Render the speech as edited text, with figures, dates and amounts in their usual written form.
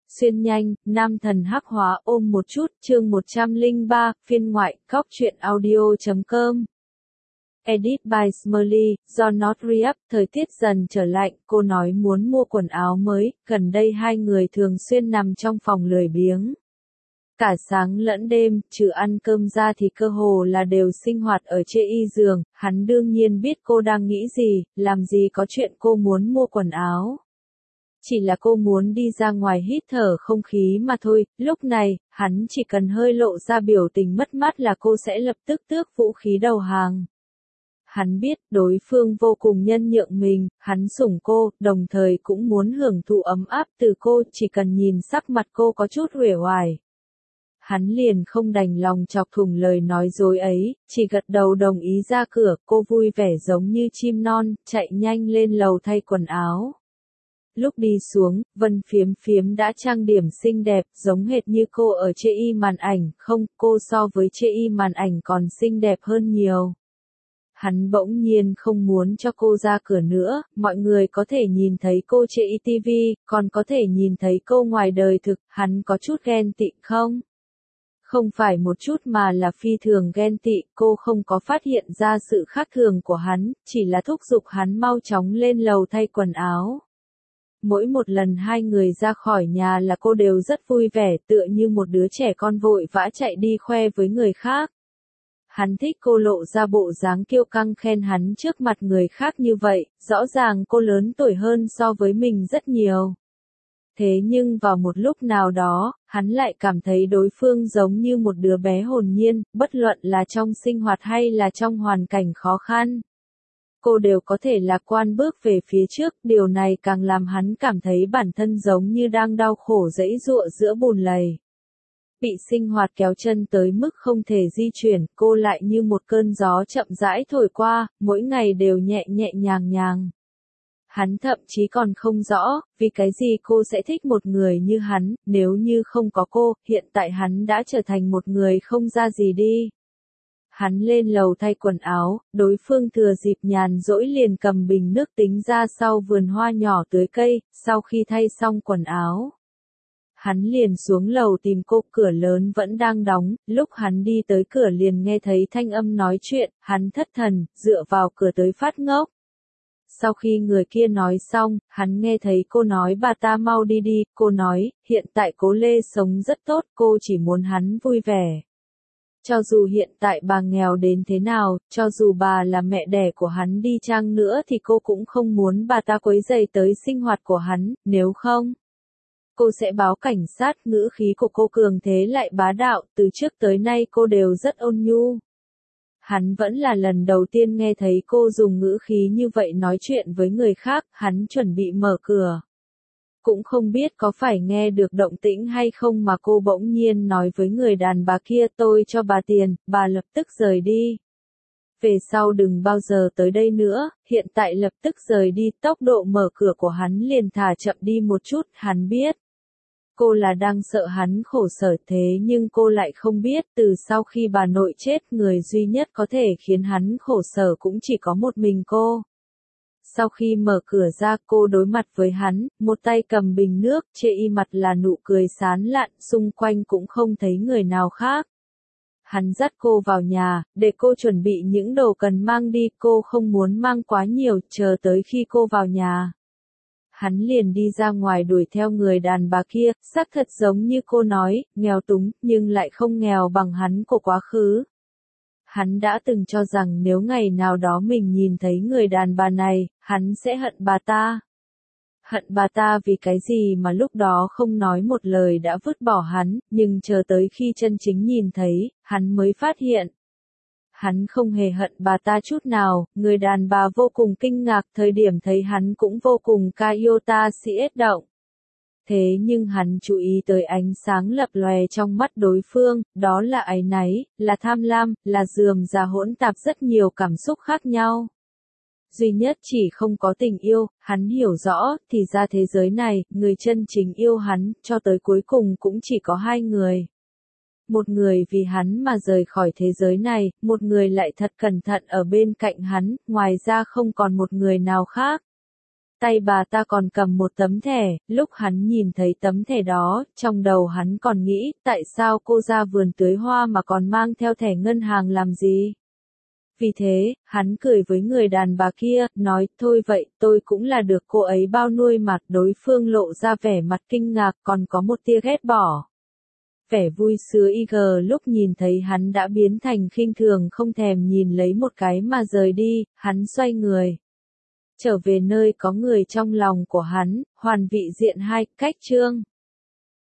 Xuyên nhanh, nam thần hắc hóa ôm một chút, chương 103, phiên ngoại, góc truyện audio.com. Edit by Smiley, do Not Re-up, thời tiết dần trở lạnh, cô nói muốn mua quần áo mới, gần đây hai người thường xuyên nằm trong phòng lười biếng. Cả sáng lẫn đêm, trừ ăn cơm ra thì cơ hồ là đều sinh hoạt ở chê y giường, hắn đương nhiên biết cô đang nghĩ gì, làm gì có chuyện cô muốn mua quần áo. Chỉ là cô muốn đi ra ngoài hít thở không khí mà thôi, lúc này, hắn chỉ cần hơi lộ ra biểu tình mất mát là cô sẽ lập tức tước vũ khí đầu hàng. Hắn biết đối phương vô cùng nhân nhượng mình, hắn sủng cô, đồng thời cũng muốn hưởng thụ ấm áp từ cô, chỉ cần nhìn sắc mặt cô có chút uể oải. Hắn liền không đành lòng chọc thủng lời nói dối ấy, chỉ gật đầu đồng ý ra cửa, cô vui vẻ giống như chim non, chạy nhanh lên lầu thay quần áo. Lúc đi xuống, Vân Phiếm Phiếm đã trang điểm xinh đẹp, giống hệt như cô ở chê y màn ảnh, không, cô so với chê y màn ảnh còn xinh đẹp hơn nhiều. Hắn bỗng nhiên không muốn cho cô ra cửa nữa, mọi người có thể nhìn thấy cô chê y TV, còn có thể nhìn thấy cô ngoài đời thực, hắn có chút ghen tị không? Không phải một chút mà là phi thường ghen tị, cô không có phát hiện ra sự khác thường của hắn, chỉ là thúc giục hắn mau chóng lên lầu thay quần áo. Mỗi một lần hai người ra khỏi nhà là cô đều rất vui vẻ, tựa như một đứa trẻ con vội vã chạy đi khoe với người khác. Hắn thích cô lộ ra bộ dáng kiêu căng khen hắn trước mặt người khác như vậy, rõ ràng cô lớn tuổi hơn so với mình rất nhiều. Thế nhưng vào một lúc nào đó, hắn lại cảm thấy đối phương giống như một đứa bé hồn nhiên, bất luận là trong sinh hoạt hay là trong hoàn cảnh khó khăn. Cô đều có thể lạc quan bước về phía trước, điều này càng làm hắn cảm thấy bản thân giống như đang đau khổ giãy giụa giữa bùn lầy. Bị sinh hoạt kéo chân tới mức không thể di chuyển, cô lại như một cơn gió chậm rãi thổi qua, mỗi ngày đều nhẹ nhẹ nhàng nhàng. Hắn thậm chí còn không rõ, vì cái gì cô sẽ thích một người như hắn, nếu như không có cô, hiện tại hắn đã trở thành một người không ra gì đi. Hắn lên lầu thay quần áo, đối phương thừa dịp nhàn rỗi liền cầm bình nước tính ra sau vườn hoa nhỏ tưới cây, sau khi thay xong quần áo. Hắn liền xuống lầu tìm cô, cửa lớn vẫn đang đóng, lúc hắn đi tới cửa liền nghe thấy thanh âm nói chuyện, hắn thất thần, dựa vào cửa tới phát ngốc. Sau khi người kia nói xong, hắn nghe thấy cô nói bà ta mau đi đi, cô nói, hiện tại Cố Lê sống rất tốt, cô chỉ muốn hắn vui vẻ. Cho dù hiện tại bà nghèo đến thế nào, cho dù bà là mẹ đẻ của hắn đi chăng nữa thì cô cũng không muốn bà ta quấy rầy tới sinh hoạt của hắn, nếu không, cô sẽ báo cảnh sát. Ngữ khí của cô cường thế lại bá đạo, từ trước tới nay cô đều rất ôn nhu. Hắn vẫn là lần đầu tiên nghe thấy cô dùng ngữ khí như vậy nói chuyện với người khác, hắn chuẩn bị mở cửa. Cũng không biết có phải nghe được động tĩnh hay không mà cô bỗng nhiên nói với người đàn bà kia, tôi cho bà tiền, bà lập tức rời đi. Về sau đừng bao giờ tới đây nữa, hiện tại lập tức rời đi. Tốc độ mở cửa của hắn liền thả chậm đi một chút, hắn biết. Cô là đang sợ hắn khổ sở, thế nhưng cô lại không biết từ sau khi bà nội chết, người duy nhất có thể khiến hắn khổ sở cũng chỉ có một mình cô. Sau khi mở cửa ra, cô đối mặt với hắn, một tay cầm bình nước, chê y mặt là nụ cười sán lạn, xung quanh cũng không thấy người nào khác. Hắn dắt cô vào nhà, để cô chuẩn bị những đồ cần mang đi, cô không muốn mang quá nhiều, chờ tới khi cô vào nhà. Hắn liền đi ra ngoài đuổi theo người đàn bà kia, xác thật giống như cô nói, nghèo túng, nhưng lại không nghèo bằng hắn của quá khứ. Hắn đã từng cho rằng nếu ngày nào đó mình nhìn thấy người đàn bà này, hắn sẽ hận bà ta. Hận bà ta vì cái gì mà lúc đó không nói một lời đã vứt bỏ hắn, nhưng chờ tới khi chân chính nhìn thấy, hắn mới phát hiện. Hắn không hề hận bà ta chút nào, người đàn bà vô cùng kinh ngạc, thời điểm thấy hắn cũng vô cùng Kaiota siết động. Thế nhưng hắn chú ý tới ánh sáng lập lòe trong mắt đối phương, đó là áy náy, là tham lam, là rườm rà hỗn tạp rất nhiều cảm xúc khác nhau. Duy nhất chỉ không có tình yêu, hắn hiểu rõ, thì ra thế giới này, người chân chính yêu hắn, cho tới cuối cùng cũng chỉ có hai người. Một người vì hắn mà rời khỏi thế giới này, một người lại thật cẩn thận ở bên cạnh hắn, ngoài ra không còn một người nào khác. Tay bà ta còn cầm một tấm thẻ, lúc hắn nhìn thấy tấm thẻ đó, trong đầu hắn còn nghĩ, tại sao cô ra vườn tưới hoa mà còn mang theo thẻ ngân hàng làm gì? Vì thế, hắn cười với người đàn bà kia, nói, thôi vậy, tôi cũng là được cô ấy bao nuôi mà. Đối phương lộ ra vẻ mặt kinh ngạc, còn có một tia ghét bỏ. Vẻ vui sướng IG lúc nhìn thấy hắn đã biến thành khinh thường, không thèm nhìn lấy một cái mà rời đi, hắn xoay người. Trở về nơi có người trong lòng của hắn, hoàn vị diện 2, cách chương.